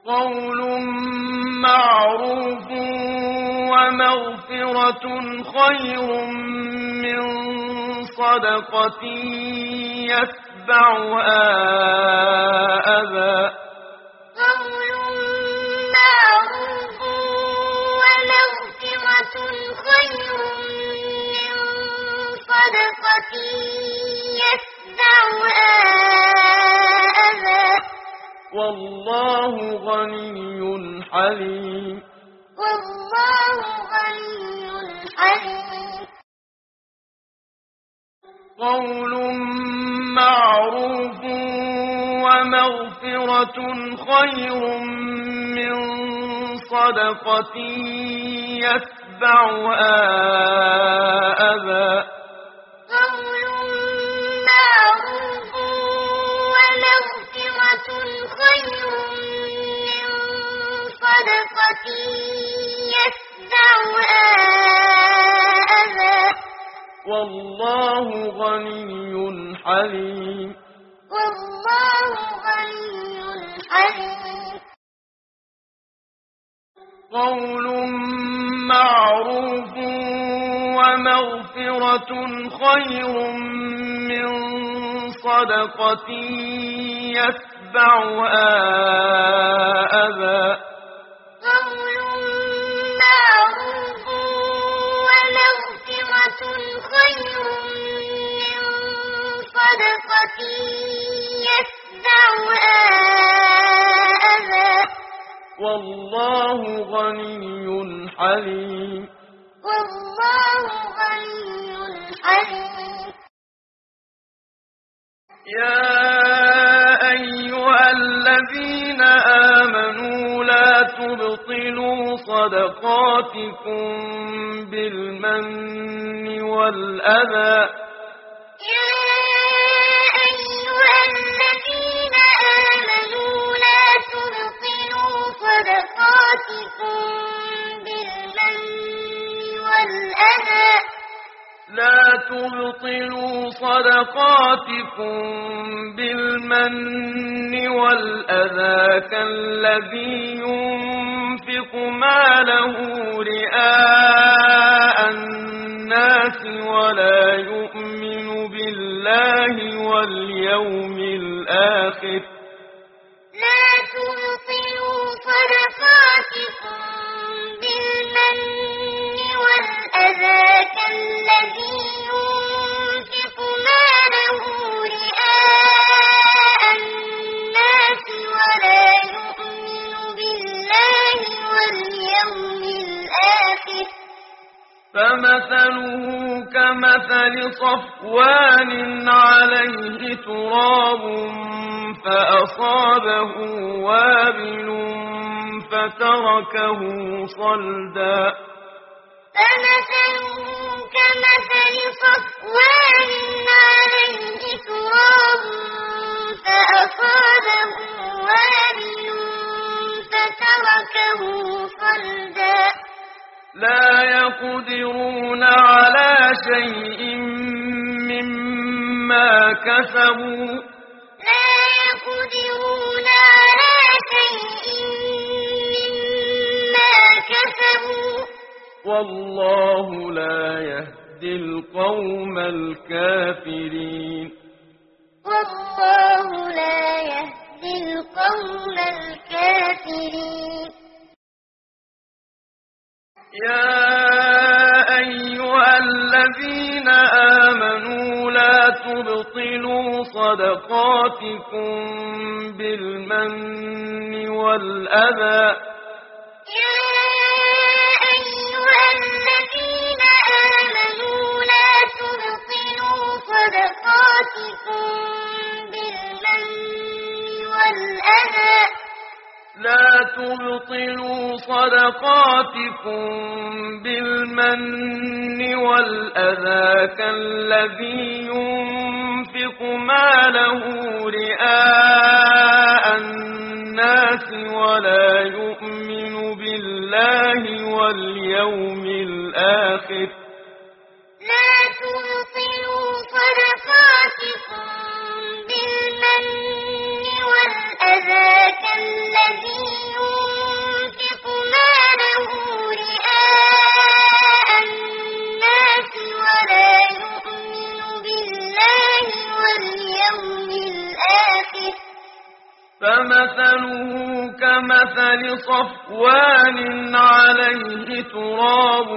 قول معروف ومغفرة خير من صدقة يتبعها أذى. قول معروف ومغفرة خير من صدقة يتبعها أذى. والله غني حليم. والله غني حليم. قول معروف ومغفرة خير من صدقة يتبعها أذى. قول معروف ومغفرة خير من صدقة يتبعها أذى. والله غني حليم. والله غني حليم. قول معروف ومغفرة خير من صدقة يتبعها أذى. قول معروف ومغفرة خير من صدقة يتبعها أذى. والله غني حليم. والله غني حليم. يا أيها الذين آمنوا لا تبطلوا صدقاتكم بالمن والأذى. يا أيها الذين آمنوا لا تبطلوا صدقاتكم بالمن والأذى. لا تبطلوا صدقاتكم بالمن والأذى كالذي ينفق ماله رئاء الناس ولا يؤمن بالله واليوم الآخر. لا تبطلوا صدقاتكم بالمن والأذى كالذي ينفق ماله رئاء الناس ولا يؤمن بالله واليوم الآخر. فمثله كمثل صفوان عليه تراب فأصابه وابل فتركه صلدا. فمثله كمثل صفوان عليه تراب فأصابه وابل فتركه صلدا. لا يقدرون على شيء مما كسبوا. لا يقدرون على شيء مما كسبوا. والله لا يهدي القوم الكافرين. والله لا يهدي القوم الكافرين. يا أيها الذين آمنوا لا تبطلوا صدقاتكم بالمن والأذى. يا أيها الذين آمنوا لا تبطلوا صدقاتكم بالمن والأذى. لا تبطلوا صدقاتكم بالمن والأذى كالذي ينفق ماله رئاء الناس ولا يؤمن بالله واليوم الآخر. لا تبطلوا صدقاتكم بالمن والأذى كالذي كمثل صفوان عليه تراب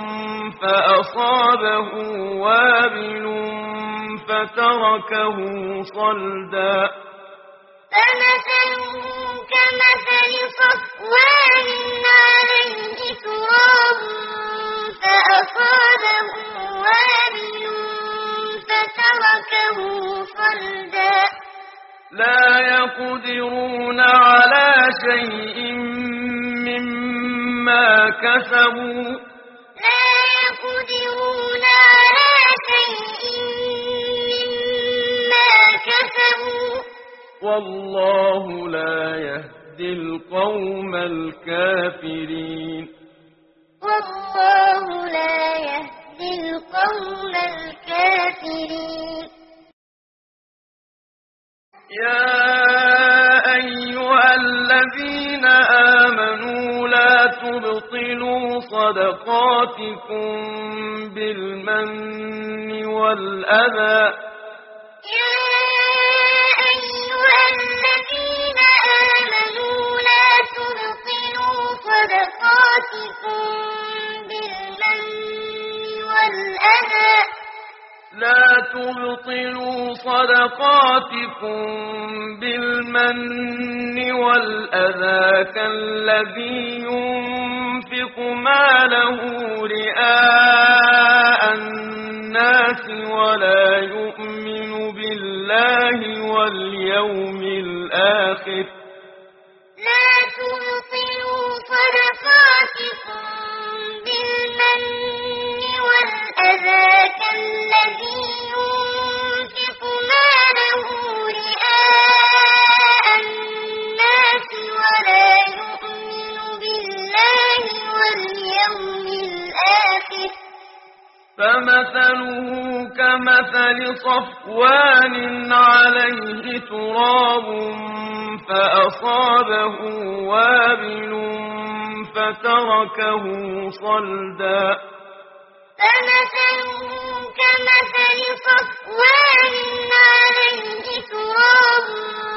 فأصابه وابل فتركه صلدا فمثله كمثل صفوان عليه تراب فأصابه وابل فتركه صلدا لا يقدرون على شيء مما كسبوا لا يقدرون على شيء مما كسبوا والله لا يهدي القوم الكافرين والله لا يهدي القوم الكافرين يا أيها الذين آمنوا لا تبطلوا صدقاتكم بالمن والأذى يا أيها الذين آمنوا لا تبطلوا صدقاتكم بالمن والأذى لا تبطلوا صدقاتكم بالمن والأذى كالذي ينفق ماله رئاء الناس ولا يؤمن بالله واليوم الآخر لا تبطلوا صدقاتكم بالمن والأذى كالذي ينفق ماله رئاء الناس ولا يؤمن بالله واليوم الآخر فمثله كمثل صفوان عليه تراب فأصابه وابل فتركه صلدا فمثله كمثل صفوان عليه تراب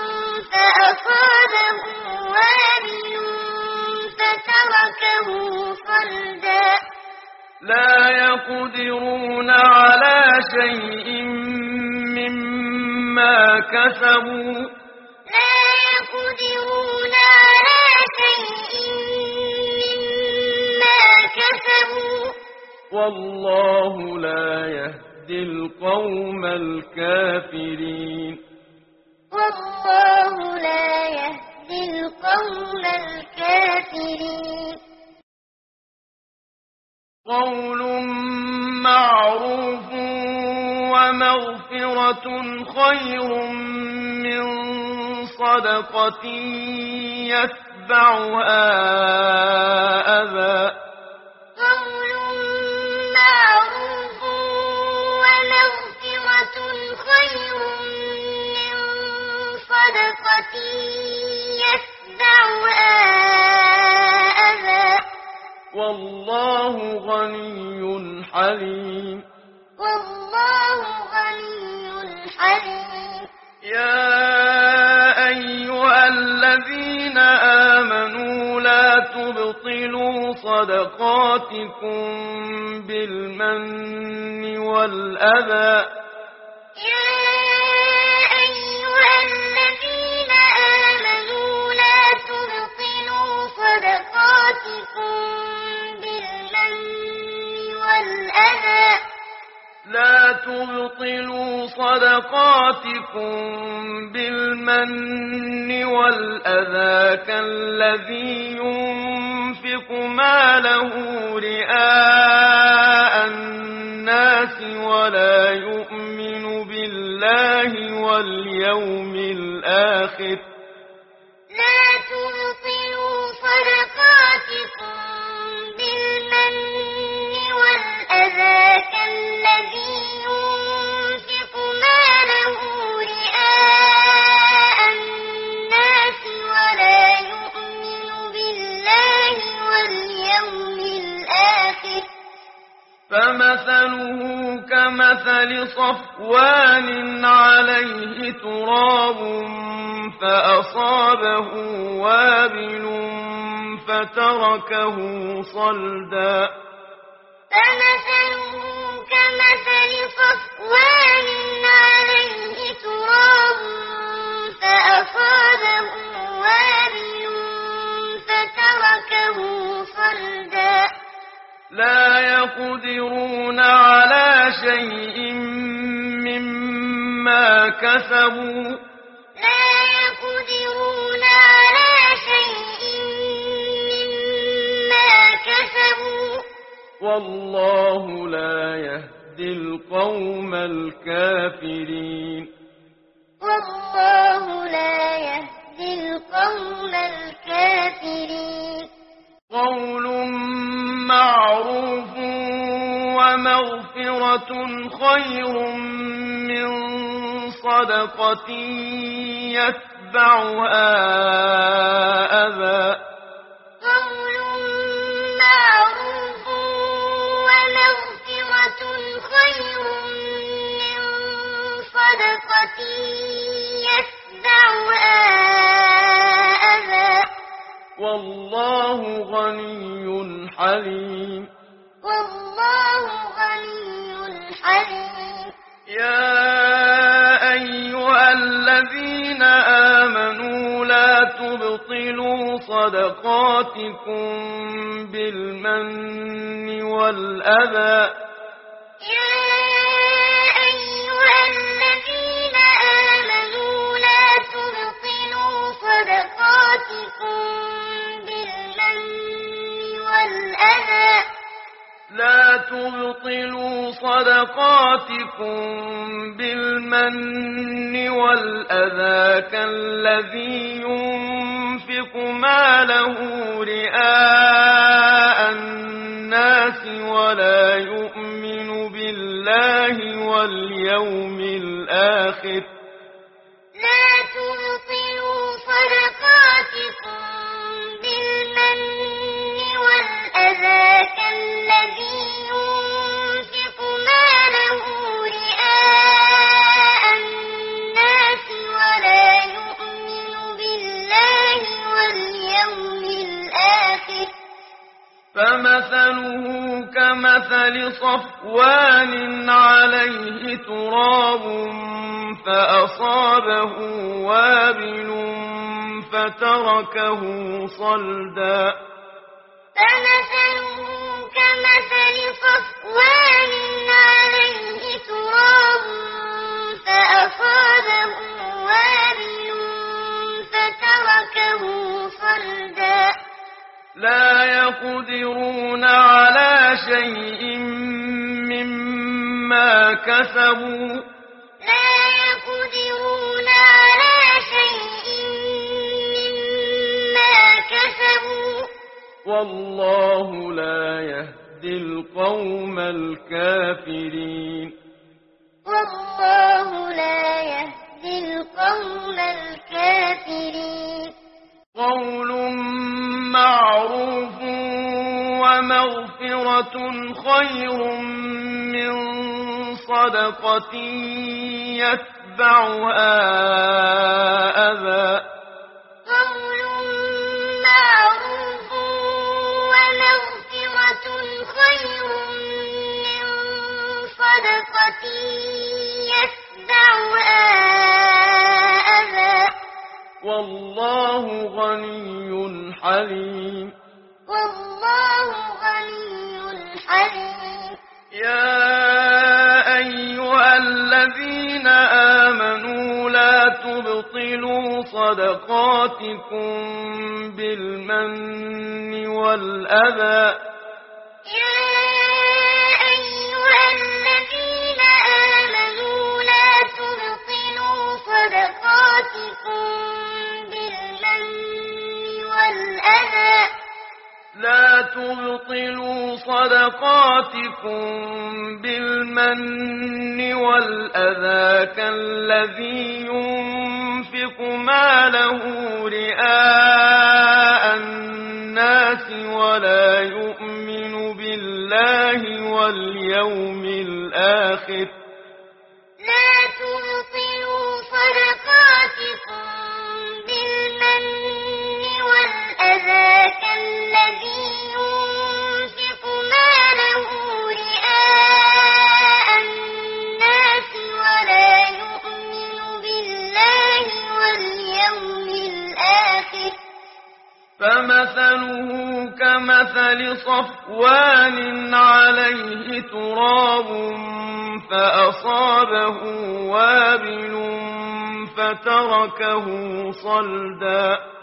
فأصابه وابل فتركه صلدا لا يقدرون على شيء مما كسبوا لا يقدرون على شيء مما كسبوا والله لا يهدي القوم الكافرين والله لا يهدي القوم الكافرين قول معروف ومغفرة خير من صدقة يتبعها أذى قول معروف ومغفرة خير من صدقة يتبعها أذى والله غني حليم والله غني حليم يا أيها الذين آمنوا لا تبطلوا صدقاتكم بالمن والأذى يا أيها الذين آمنوا لا تبطلوا صدقاتكم بالمن والأذى لا تبطلوا صدقاتكم بالمن والأذى كالذي ينفق ماله رئاء الناس ولا يؤمن بالله واليوم الآخر لا تبطلوا صدقاتكم بالمن والأذى كالذي ينفق ماله رئاء الناس ولا يؤمن بالله واليوم الآخر فمثله كمثل صفوان عليه تراب فأصابه وابل فتركه صلدا فمثله كمثل صفوان عليه تراب فأصابه وابل فتركه صلدا لا يقدرون على شيء مما كسبوا لا يقدرون على شيء مما كسبوا والله لا يهدي القوم الكافرين والله لا يهدي القوم الكافرين قول معروف ومغفرة خير من صدقة يتبعها أذى قول معروف ومغفرة خير من صدقة يتبعها أذى والله غني حليم والله غني حليم يا أيها الذين آمنوا لا تبطلوا صدقاتكم بالمن والأذى يا أيها الذين آمنوا لا تبطلوا صدقاتكم بالمن والأذى لا تبطلوا صدقاتكم بالمن والأذى كالذي ينفق ماله رئاء الناس ولا يؤمن بالله واليوم الآخر لا تبطلوا صدقاتكم بالمن والأذى كالذي ينفق ماله رئاء الناس ولا يؤمن بالله واليوم الآخر فمثله كمثل صفوان عليه تراب فأصابه وابل فتركه صلدا فمثله كمثل صفوان عليه تراب فأصابه وابل فتركه صلدا لا يقدرون على شيء مما كسبوا لا يقدرون على شيء مما كسبوا والله لا يهدي القوم الكافرين والله لا يهدي القوم الكافرين قول معروف ومغفرة خير من صدقة يتبعها أذى قول معروف ومغفرة خير من صدقة يتبعها أذى والله غني حليم والله غني حليم يا أيها الذين آمنوا لا تبطلوا صدقاتكم بالمن والأذى يا أيها الذين آمنوا لا تبطلوا صدقاتكم بالمن والأذى لا تبطلوا صدقاتكم بالمن والأذى كالذي ينفق ماله رئاء الناس ولا يؤمن بالله واليوم الآخر لا تبطلوا صدقاتكم بالمن والأذى كالذي ينفق ماله رئاء الناس ولا يؤمن بالله واليوم الآخر فمثله كمثل صفوان عليه تراب فأصابه وابل فتركه صلدا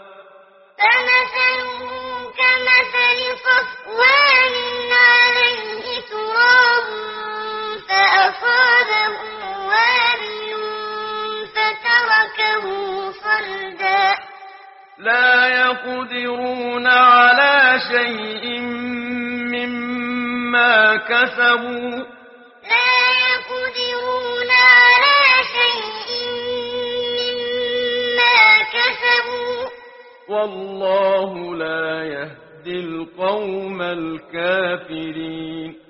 فمثله كمثل صفوان عليه تراب فأصابه وابل فتركه صلدا لا يقدرون على شيء مما كسبوا لا يقدرون على شيء مما كسبوا والله لا يهدي القوم الكافرين